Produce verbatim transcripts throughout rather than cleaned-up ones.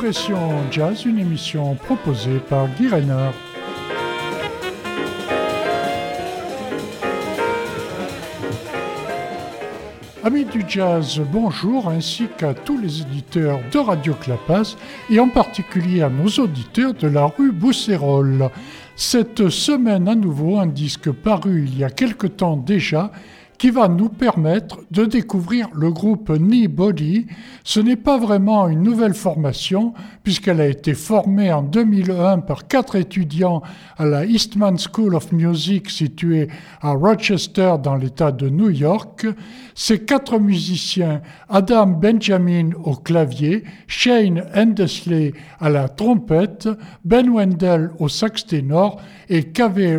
Expression Jazz, une émission proposée par Guy Reynard. Amis du jazz, bonjour, ainsi qu'à tous les éditeurs de Radio Clapas et en particulier à nos auditeurs de la rue Bousserolles. Cette semaine à nouveau, un disque paru il y a quelque temps déjà qui va nous permettre de découvrir le groupe Kneebody. Ce n'est pas vraiment une nouvelle formation puisqu'elle a été formée en deux mille un par quatre étudiants à la Eastman School of Music située à Rochester dans l'État de New York. Ces quatre musiciens, Adam Benjamin au clavier, Shane Hendesley à la trompette, Ben Wendell au sax ténor et Kaveh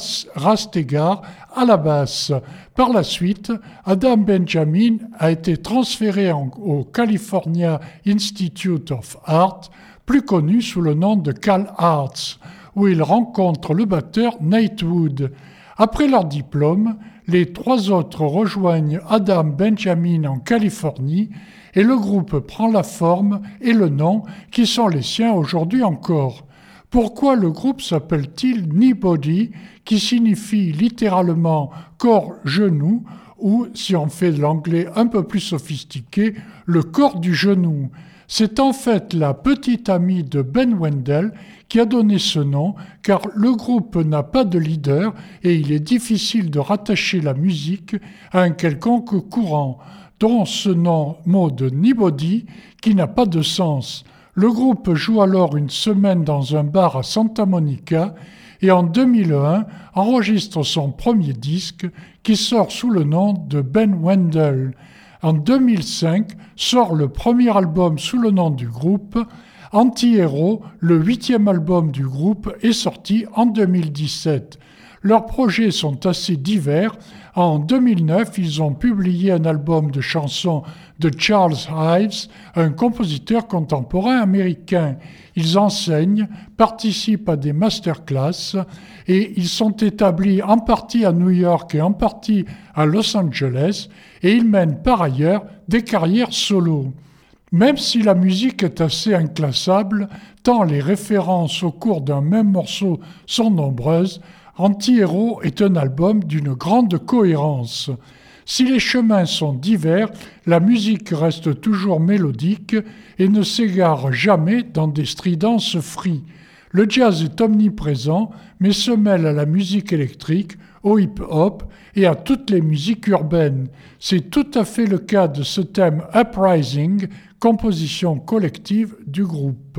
Rastegar à la basse. Par la suite, Adam Benjamin a été transféré en, au California Institute of Art, plus connu sous le nom de Cal Arts, où il rencontre le batteur Nate Wood. Après leur diplôme, les trois autres rejoignent Adam Benjamin en Californie et le groupe prend la forme et le nom qui sont les siens aujourd'hui encore. Pourquoi le groupe s'appelle-t-il Kneebody, qui signifie littéralement corps-genou, ou, si on fait de l'anglais un peu plus sophistiqué, le corps du genou. C'est en fait la petite amie de Ben Wendell qui a donné ce nom, car le groupe n'a pas de leader et il est difficile de rattacher la musique à un quelconque courant, dont ce nom mot de Kneebody qui n'a pas de sens. Le groupe joue alors une semaine dans un bar à Santa Monica et en deux mille un enregistre son premier disque qui sort sous le nom de Ben Wendell. En deux mille cinq sort le premier album sous le nom du groupe. Anti-Hero, le huitième album du groupe, est sorti en deux mille dix-sept. Leurs projets sont assez divers. En deux mille neuf, ils ont publié un album de chansons de Charles Ives, un compositeur contemporain américain. Ils enseignent, participent à des masterclass et ils sont établis en partie à New York et en partie à Los Angeles et ils mènent par ailleurs des carrières solo. Même si la musique est assez inclassable, tant les références au cours d'un même morceau sont nombreuses, Anti-Hero est un album d'une grande cohérence. Si les chemins sont divers, la musique reste toujours mélodique et ne s'égare jamais dans des stridences free. Le jazz est omniprésent, mais se mêle à la musique électrique, au hip-hop et à toutes les musiques urbaines. C'est tout à fait le cas de ce thème Uprising, composition collective du groupe.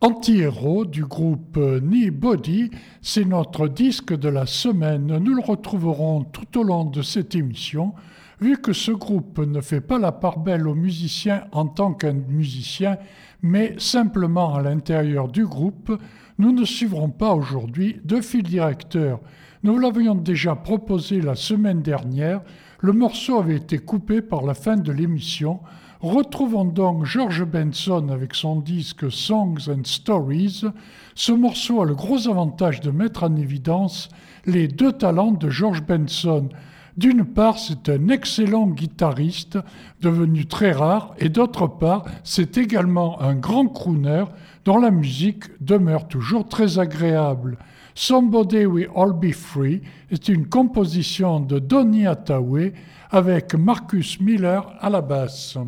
Anti-Héros du groupe Knee Body, c'est notre disque de la semaine. Nous le retrouverons tout au long de cette émission. Vu que ce groupe ne fait pas la part belle aux musiciens en tant qu'un musicien, mais simplement à l'intérieur du groupe, nous ne suivrons pas aujourd'hui de fil directeur. Nous vous l'avions déjà proposé la semaine dernière, le morceau avait été coupé par la fin de l'émission. Retrouvons donc George Benson avec son disque Songs and Stories. Ce morceau a le gros avantage de mettre en évidence les deux talents de George Benson. D'une part, c'est un excellent guitariste, devenu très rare, et d'autre part, c'est également un grand crooner dont la musique demeure toujours très agréable. Somebody We All Be Free est une composition de Donny Hathaway avec Marcus Miller à la basse.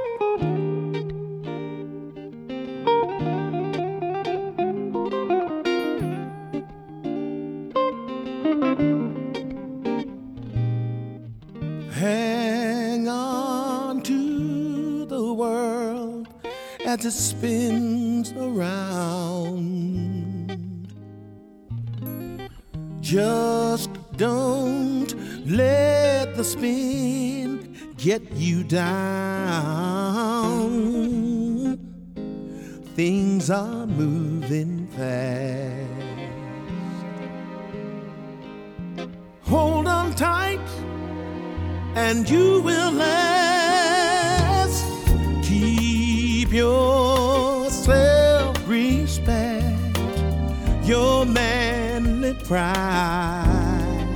Hang on to the world as it spins around. Just don't let the spin get you down. Things are moving fast. Hold on tight and you will last. Keep your self-respect, your manly pride.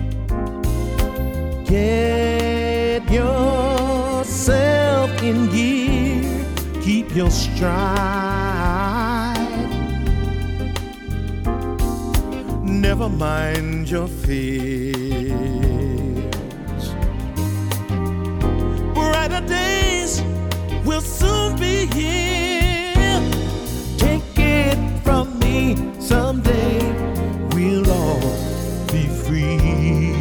Get yourself in gear, keep your stride. Never mind your fears. Brighter days will soon be here. Take it from me, someday we'll all be free.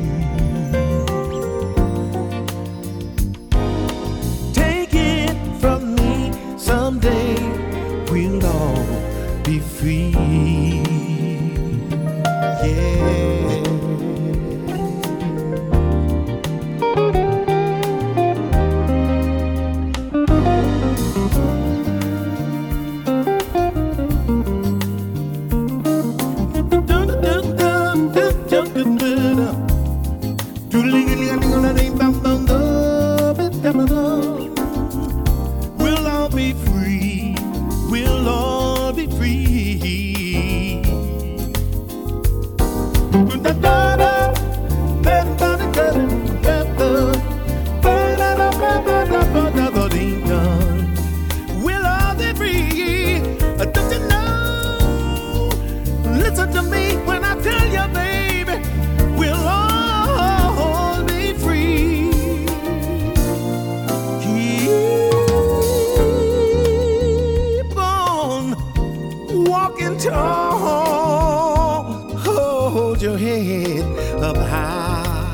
Take it from me, someday we'll all be free. Yeah. We'll all be free. We'll all be free. We'll all be free. Don't you know? Listen to me when I tell you, baby. We'll all be free. Keep on walking tall. Hold your head up high.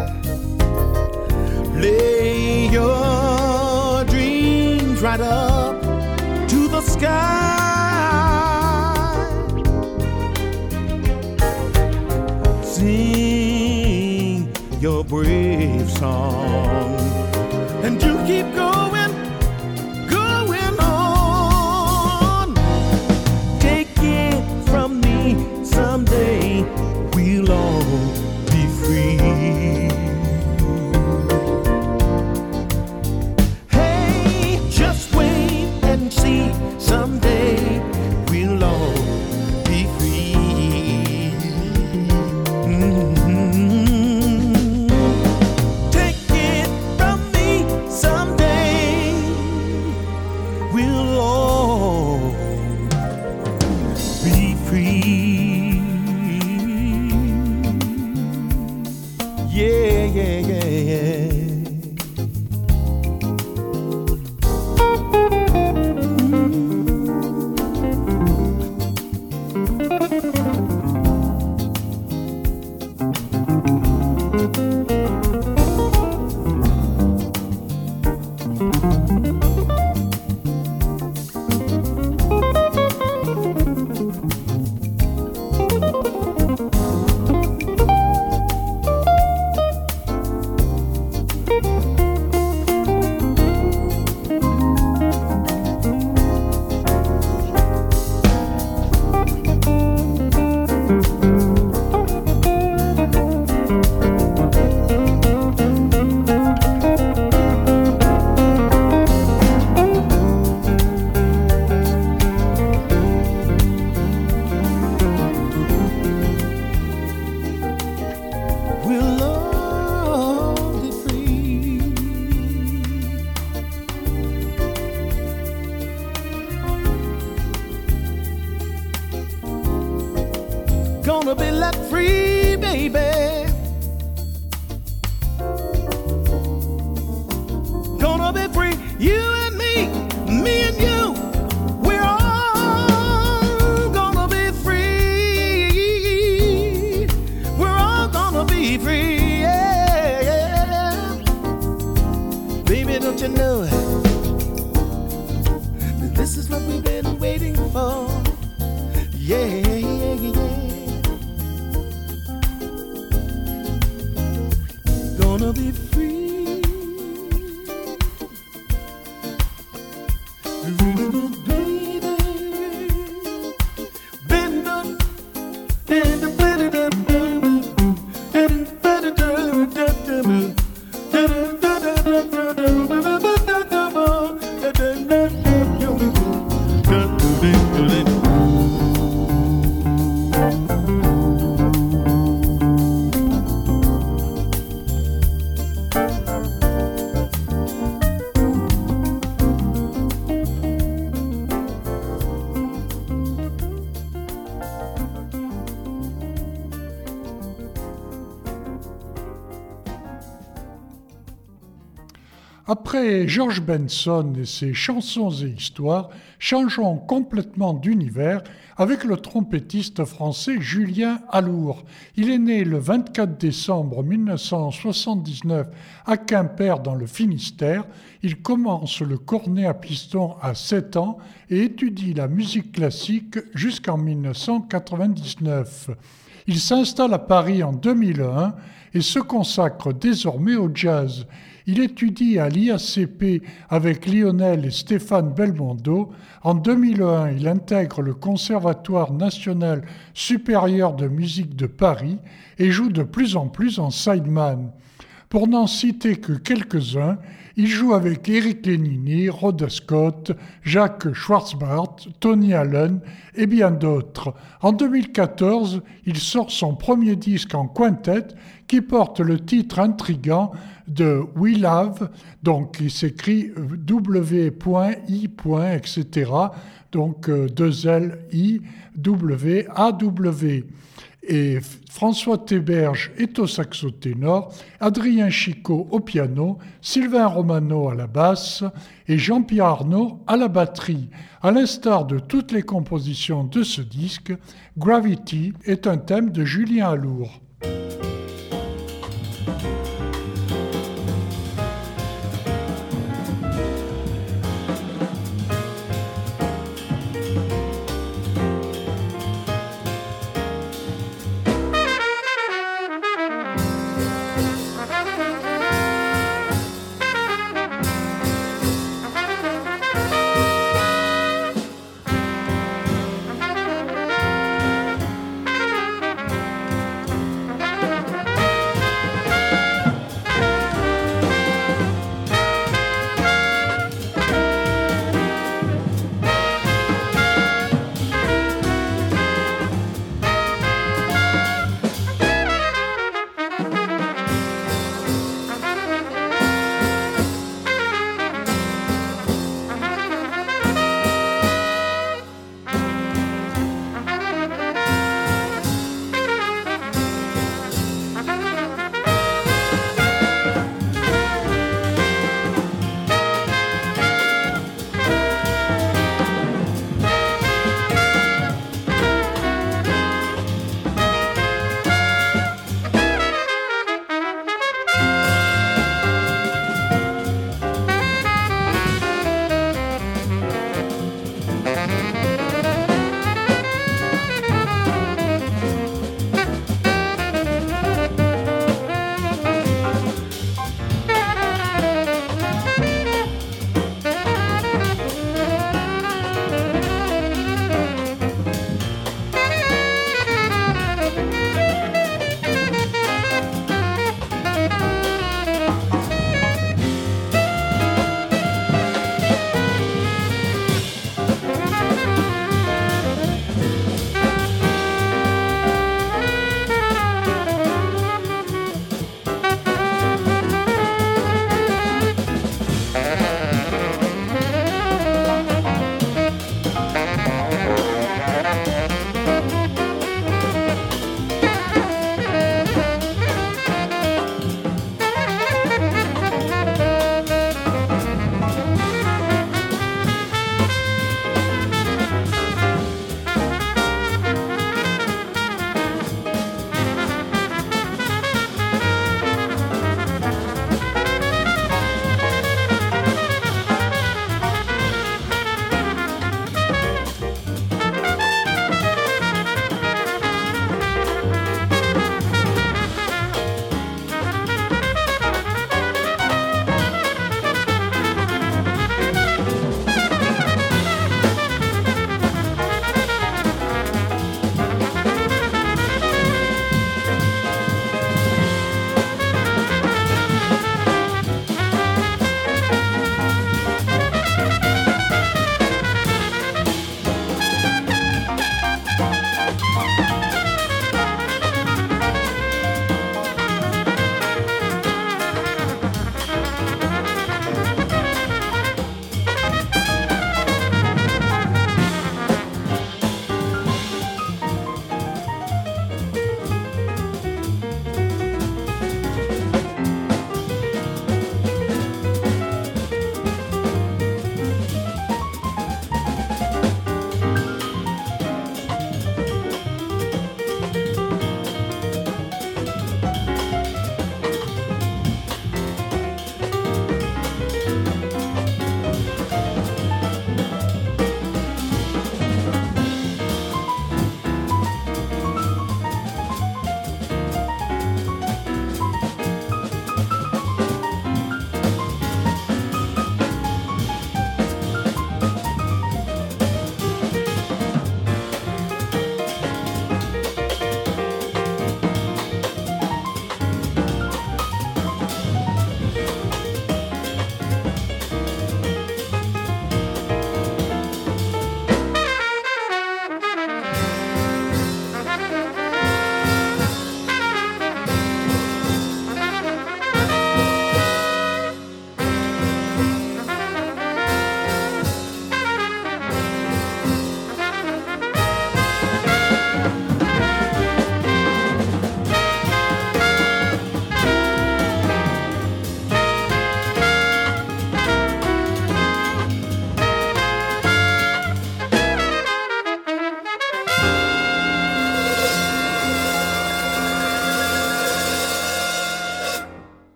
Lay your dreams right up to the sky. Sing your brave song, and you keep going, going on. Take it from me, someday we'll all be free. Hey, just wait and see, someday we'll all be free. Mm-hmm. Take it from me, someday Gonna be let free, baby. Gonna be free, you and me, me and you. We're all gonna be free. We're all gonna be free, yeah, yeah. Baby, don't you know that this is what we've been waiting for? Yeah, yeah, yeah. Gonna be free. Après George Benson et ses chansons et histoires, changeons complètement d'univers avec le trompettiste français Julien Alour. Il est né le vingt-quatre décembre mille neuf cent soixante-dix-neuf à Quimper dans le Finistère. Il commence le cornet à piston à sept ans et étudie la musique classique jusqu'en mille neuf cent quatre-vingt-dix-neuf. Il s'installe à Paris en deux mille un et se consacre désormais au jazz. Il étudie à l'I A C P avec Lionel et Stéphane Belmondo. En deux mille un, il intègre le Conservatoire national supérieur de musique de Paris et joue de plus en plus en sideman. Pour n'en citer que quelques-uns, il joue avec Eric Lénini, Rhoda Scott, Jacques Schwartzbart, Tony Allen et bien d'autres. En deux mille quatorze, il sort son premier disque en quintet qui porte le titre intrigant de We Love, donc il s'écrit W I, et cetera, donc deux L I W A W. Et François Théberge est au saxo ténor, Adrien Chicot au piano, Sylvain Romano à la basse et Jean-Pierre Arnaud à la batterie. À l'instar de toutes les compositions de ce disque, Gravity est un thème de Julien Alour.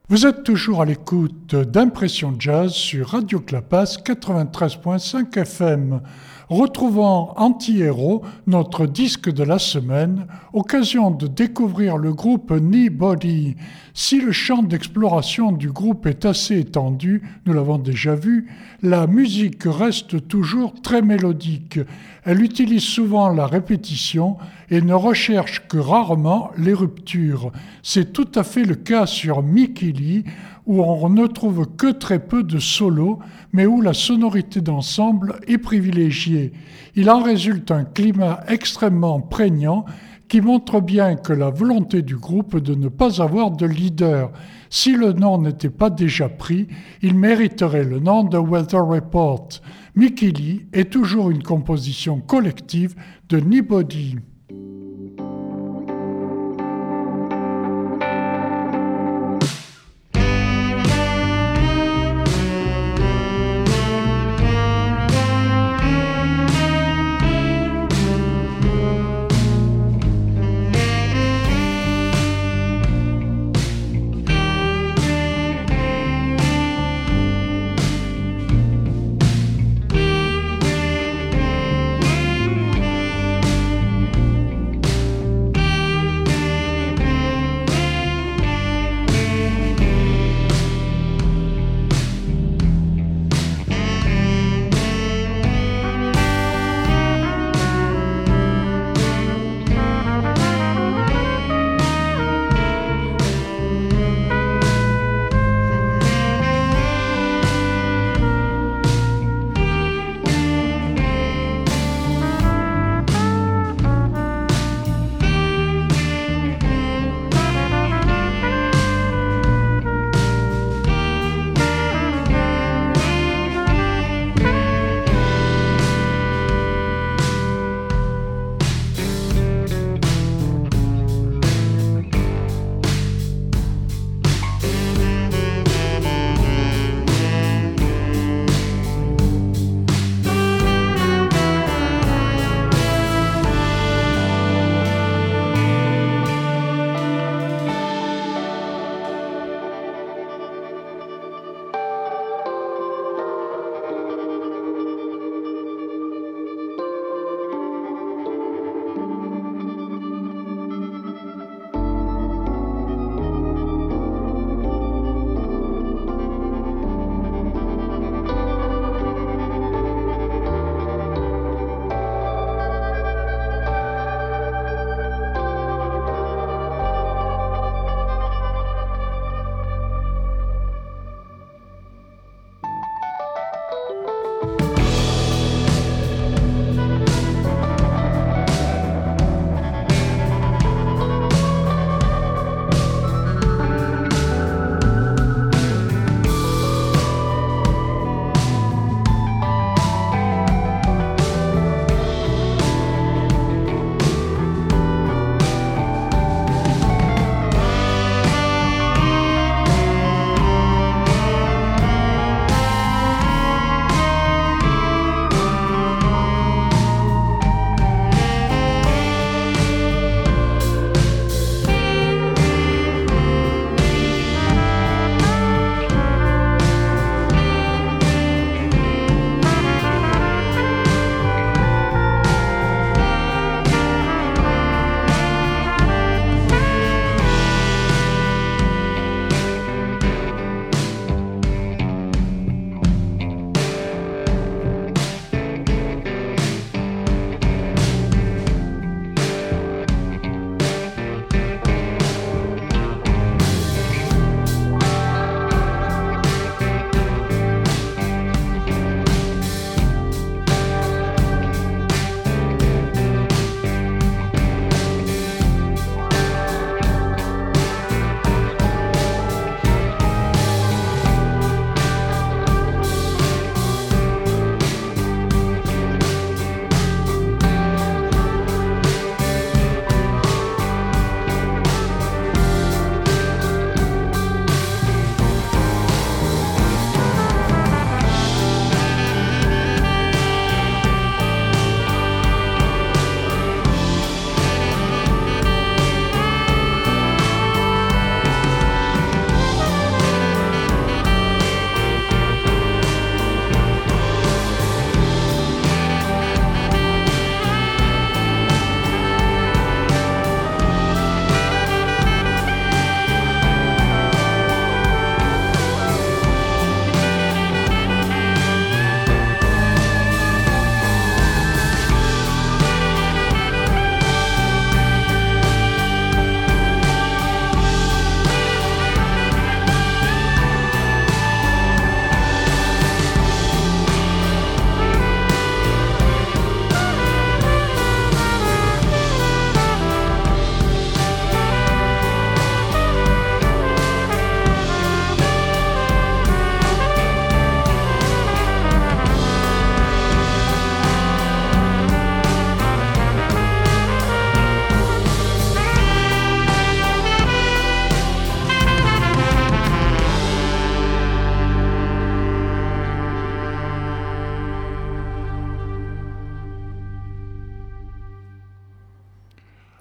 Vous êtes toujours à l'écoute d'Impression Jazz sur Radio Clapas quatre-vingt-treize virgule cinq F M. Retrouvons Anti-Héros, notre disque de la semaine, occasion de découvrir le groupe Kneebody. Si le champ d'exploration du groupe est assez étendu, nous l'avons déjà vu, la musique reste toujours très mélodique. Elle utilise souvent la répétition et ne recherche que rarement les ruptures. C'est tout à fait le cas sur Mickey Lee, où on ne trouve que très peu de solos, mais où la sonorité d'ensemble est privilégiée. Il en résulte un climat extrêmement prégnant qui montre bien que la volonté du groupe de ne pas avoir de leader. Si le nom n'était pas déjà pris, il mériterait le nom de Weather Report. Mickey Lee est toujours une composition collective de Kneebody. Thank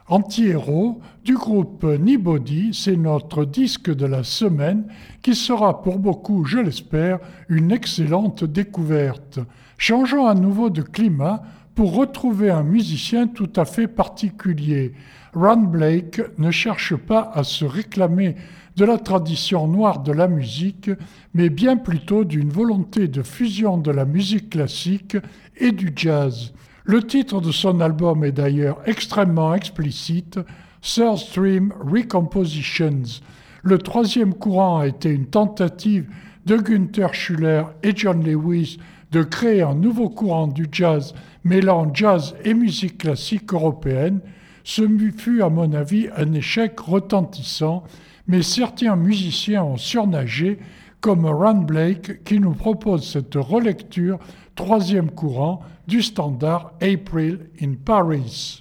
Anti-héros du groupe Nibody, c'est notre disque de la semaine qui sera pour beaucoup, je l'espère, une excellente découverte. Changeons à nouveau de climat pour retrouver un musicien tout à fait particulier. Ron Blake ne cherche pas à se réclamer de la tradition noire de la musique, mais bien plutôt d'une volonté de fusion de la musique classique et du jazz. Le titre de son album est d'ailleurs extrêmement explicite, Third Stream Recompositions. Le troisième courant a été une tentative de Günther Schuller et John Lewis de créer un nouveau courant du jazz mêlant jazz et musique classique européenne. Ce fut à mon avis un échec retentissant, mais certains musiciens ont surnagé, comme Ron Blake qui nous propose cette relecture troisième courant du standard April in Paris.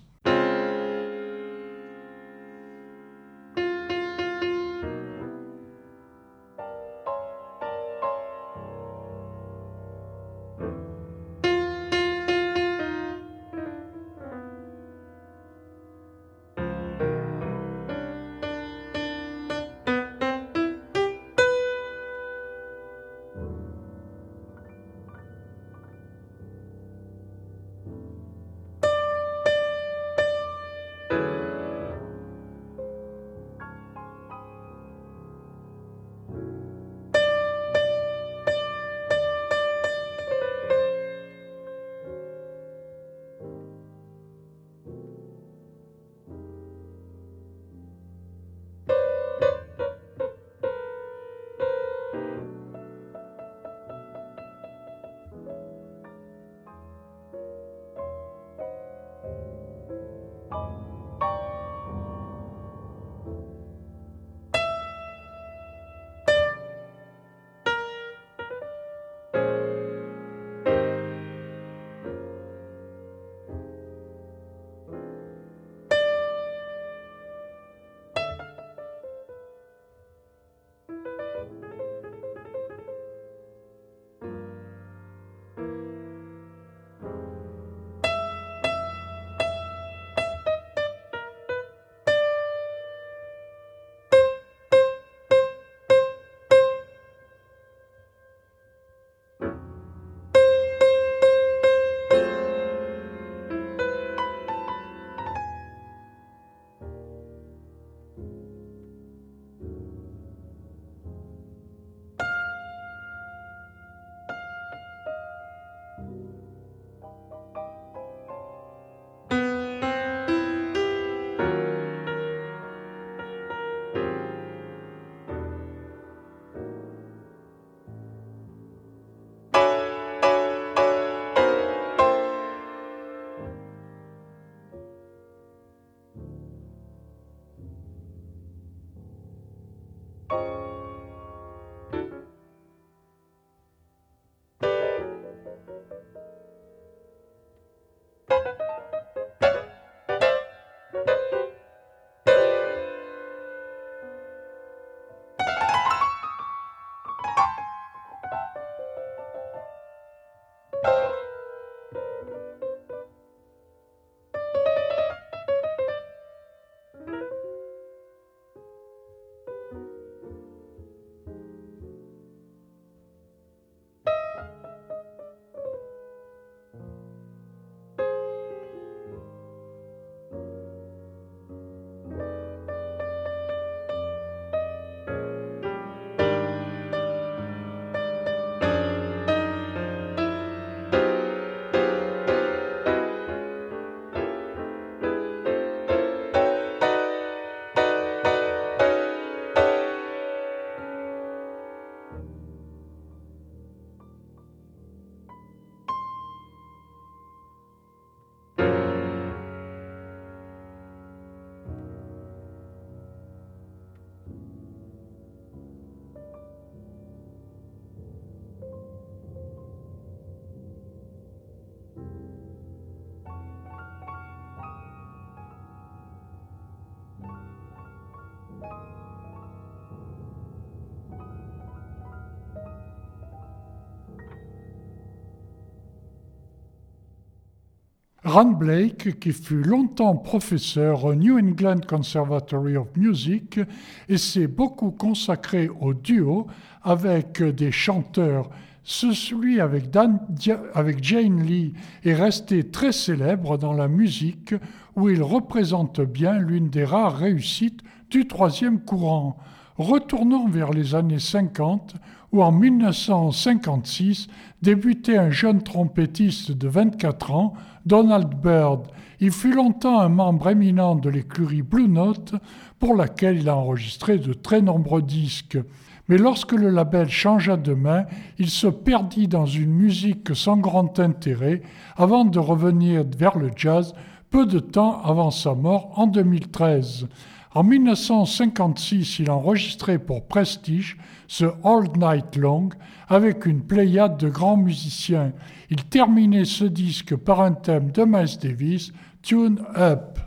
Grant Blake, qui fut longtemps professeur au New England Conservatory of Music et s'est beaucoup consacré au duo avec des chanteurs. Celui avec, Dan, avec Jane Lee est resté très célèbre dans la musique où il représente bien l'une des rares réussites du troisième courant. Retournons vers les années cinquante où en dix-neuf cent cinquante-six débutait un jeune trompettiste de vingt-quatre ans, Donald Byrd. Il fut longtemps un membre éminent de l'écurie Blue Note pour laquelle il a enregistré de très nombreux disques. Mais lorsque le label changea de main, il se perdit dans une musique sans grand intérêt avant de revenir vers le jazz peu de temps avant sa mort en deux mille treize. En dix-neuf cent cinquante-six, il enregistrait pour Prestige ce All Night Long avec une pléiade de grands musiciens. Il terminait ce disque par un thème de Miles Davis, Tune Up.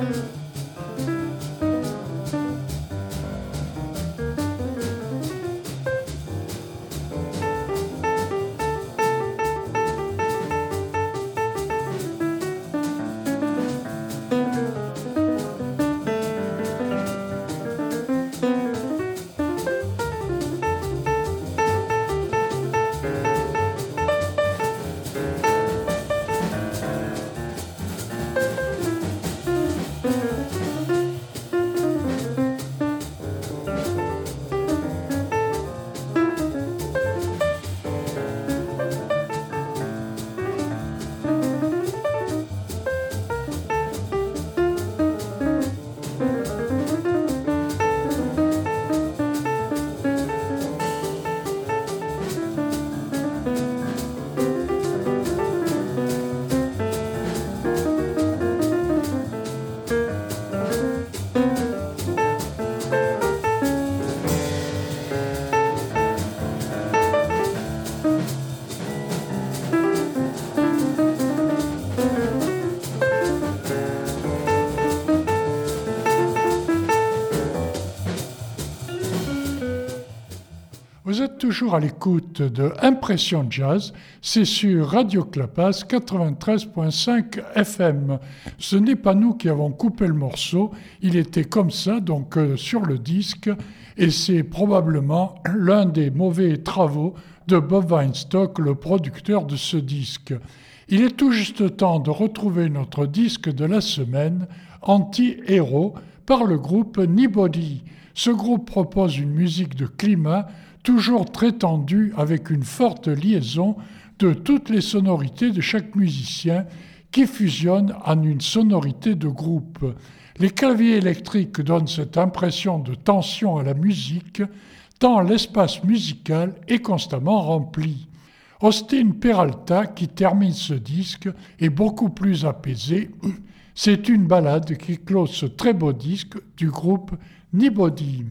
Vous êtes toujours à l'écoute de Impression Jazz, c'est sur Radio Clapas quatre-vingt-treize virgule cinq F M. Ce n'est pas nous qui avons coupé le morceau, il était comme ça, donc euh, sur le disque, et c'est probablement l'un des mauvais travaux de Bob Weinstock, le producteur de ce disque. Il est tout juste temps de retrouver notre disque de la semaine, Anti-Hero, par le groupe Nibody. Ce groupe propose une musique de climat toujours très tendue avec une forte liaison de toutes les sonorités de chaque musicien qui fusionnent en une sonorité de groupe. Les claviers électriques donnent cette impression de tension à la musique, tant l'espace musical est constamment rempli. Austin Peralta, qui termine ce disque, est beaucoup plus apaisé. C'est une ballade qui close ce très beau disque du groupe Nibody.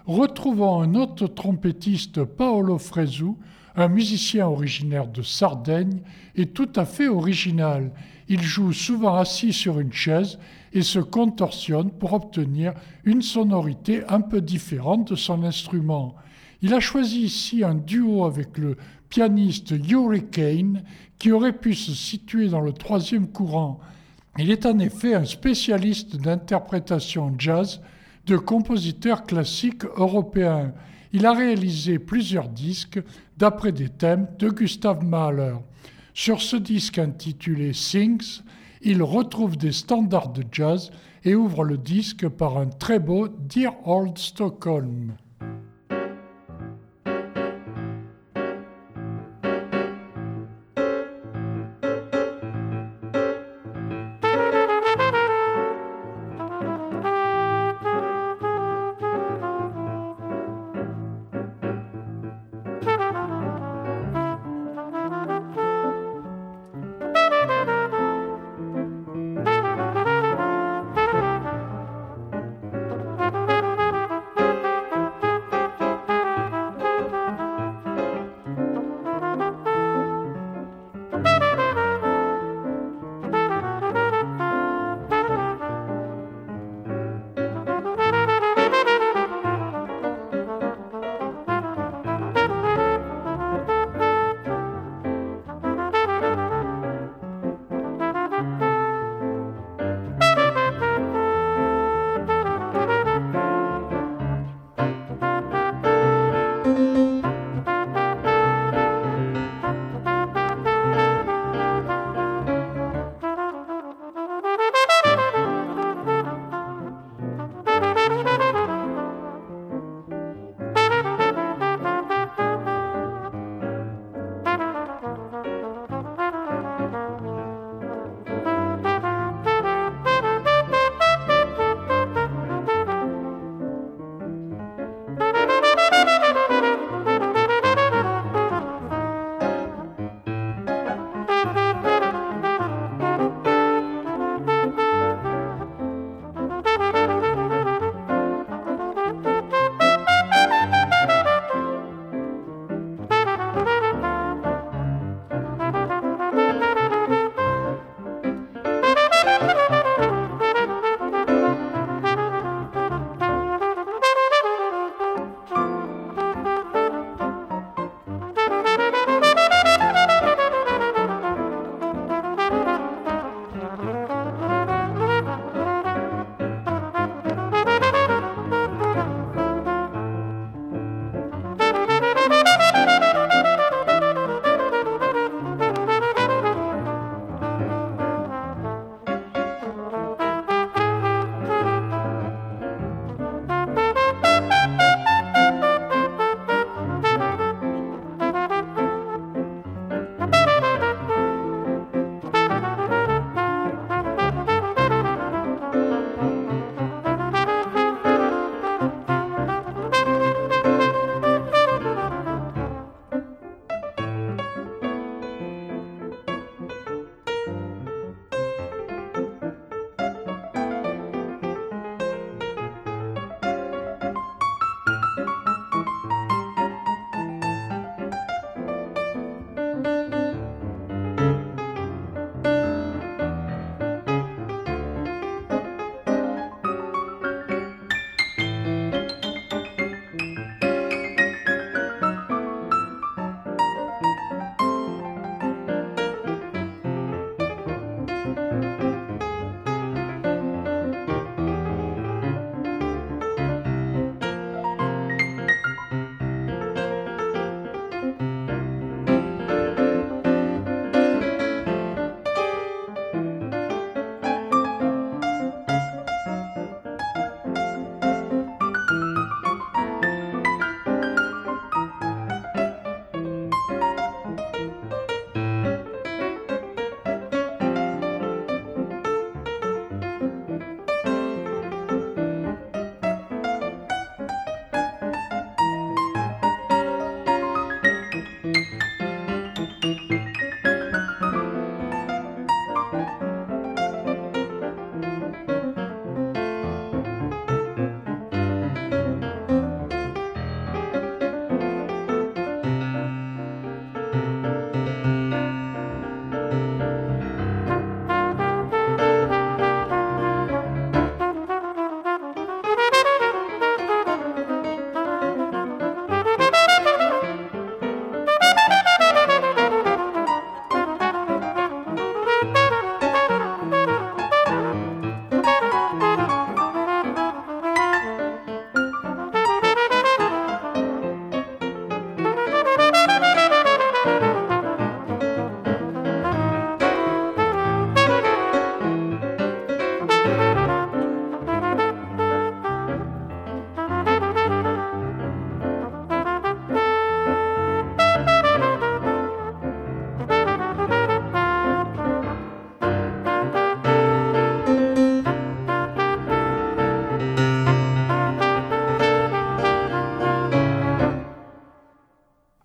retrouvons un autre trompettiste, Paolo Fresu, un musicien originaire de Sardaigne et tout à fait original. Il joue souvent assis sur une chaise et se contorsionne pour obtenir une sonorité un peu différente de son instrument. Il a choisi ici un duo avec le pianiste Yuri Kane qui aurait pu se situer dans le troisième courant. Il est en effet un spécialiste d'interprétation jazz de compositeurs classiques européens. Il a réalisé plusieurs disques d'après des thèmes de Gustav Mahler. Sur ce disque intitulé Things, il retrouve des standards de jazz et ouvre le disque par un très beau Dear Old Stockholm.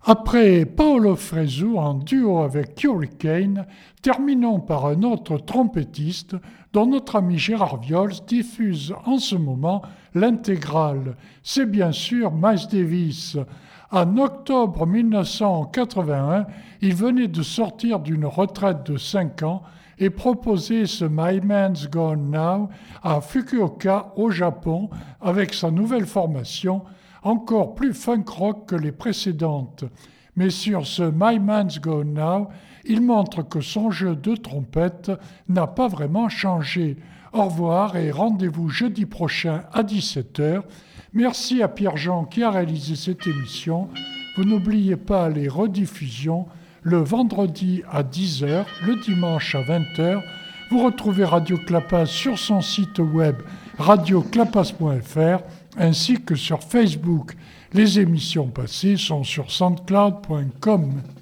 Après Paolo Fresu en duo avec Hurricane, terminons par un autre trompettiste dont notre ami Gérard Viols diffuse en ce moment l'intégrale. C'est bien sûr Miles Davis. En octobre dix-neuf cent quatre-vingt-un, il venait de sortir d'une retraite de cinq ans et proposait ce My Man's Gone Now à Fukuoka au Japon avec sa nouvelle formation, encore plus funk rock que les précédentes. Mais sur ce My Man's Gone Now, il montre que son jeu de trompette n'a pas vraiment changé. Au revoir et rendez-vous jeudi prochain à dix-sept heures. Merci à Pierre-Jean qui a réalisé cette émission. Vous n'oubliez pas les rediffusions le vendredi à dix heures, le dimanche à vingt heures. Vous retrouvez Radio Clapas sur son site web radio clapas point f r ainsi que sur Facebook. Les émissions passées sont sur soundcloud point com.